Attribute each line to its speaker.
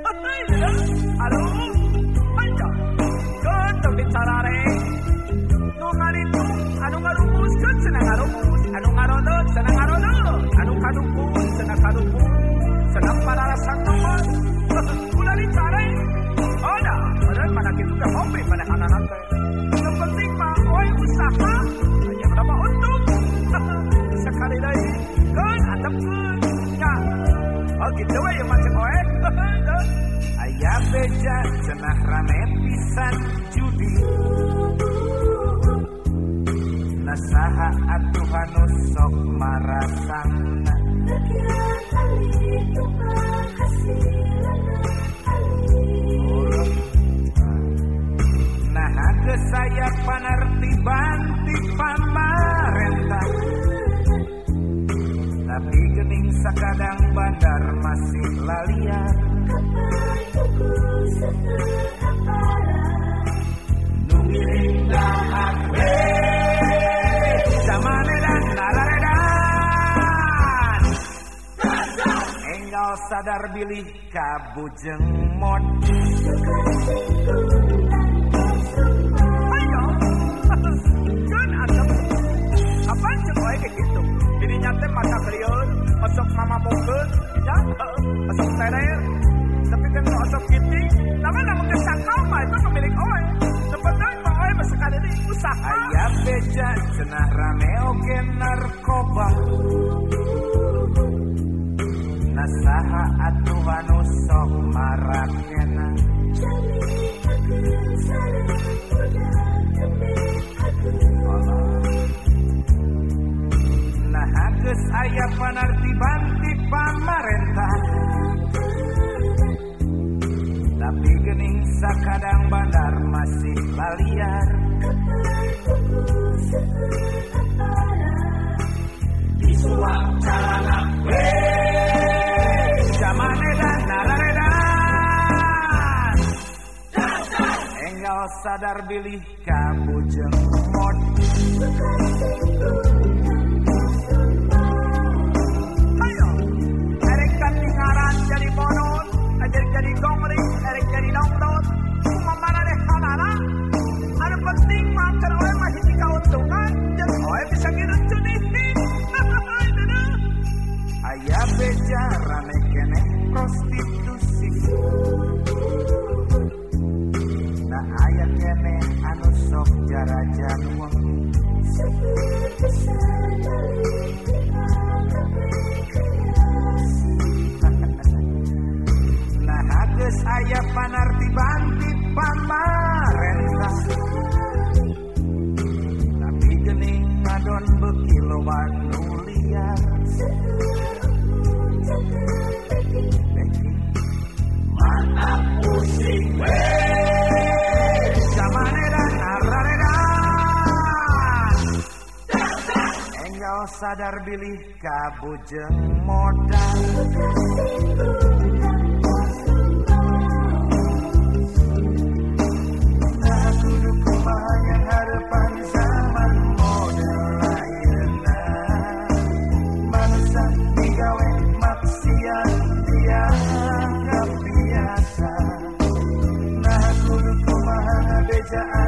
Speaker 1: Halo, ayo, gontok bicarare. Nu ngaritu, anu ngarumuskeun cenah ngarumus, anu ngarodot cenah ngarodot, anu kadukun cenah kadukun, cenah pararasang nomor. Ulah dicare. Oh dah, padahal pada kitu teh hobi pada anak-anak teh. Yang penting mah oi usaha, aya berapa untung. Sekali deui, keun antepkeun. Ya. Oh gitu we ya macam oe.
Speaker 2: Aya beja cenah rame pisan judi. Nasaha atuh anu sok marasangna. Nah geus saya panertiban ti pamarentah. Tapi geuning sakadang bandar masih laliar. Nu miring dahar we zamane dan lalaredan. Enggal sadar bilih kabujeng mod.
Speaker 1: Ayo, keun antep. Apaan cek oe kayak gitu? Dirinya teh mata kriun, osok mama bongkeun, ya, osok terer. Tapi kan kalau osok kiting, namun kesangkau mah itu pemilik oe. Sebenarnya mah oe sekali ini usaha.
Speaker 2: Aya beja cenah rame oge narkoba. Nasaha atuh anu sok marakena. Nah geus aya panartiban ti pamarentah. Tapi geuning sakadang bandar masih laliar. Disuap calana we zamane dan lalaredan. Enggal sadar bilih kabujeng mod.
Speaker 1: Ayo, erek katingaran jadi bonus, jadi gongring, erek jadi download. Cuma mana deh kanana. Ada penting mah keur oe mah hiji kauntungan, jeung oe bisa ngireun ini.
Speaker 2: Aya beja rame keneh prostitusi. Nah aya keneh anu sok jarajan wengi. Nah geus aya panartiban ti pamarentah. Tapi geuning ngadon beuki loba nu liar. Mana pusing we zamane dan lalaredan. Enggal sadar bilih kabujeng modal. Nah kudu kumaha yang harapan zaman model ayeuna. Bangsa digawe maksiat dianggap biasa. Nah kudu kumaha beja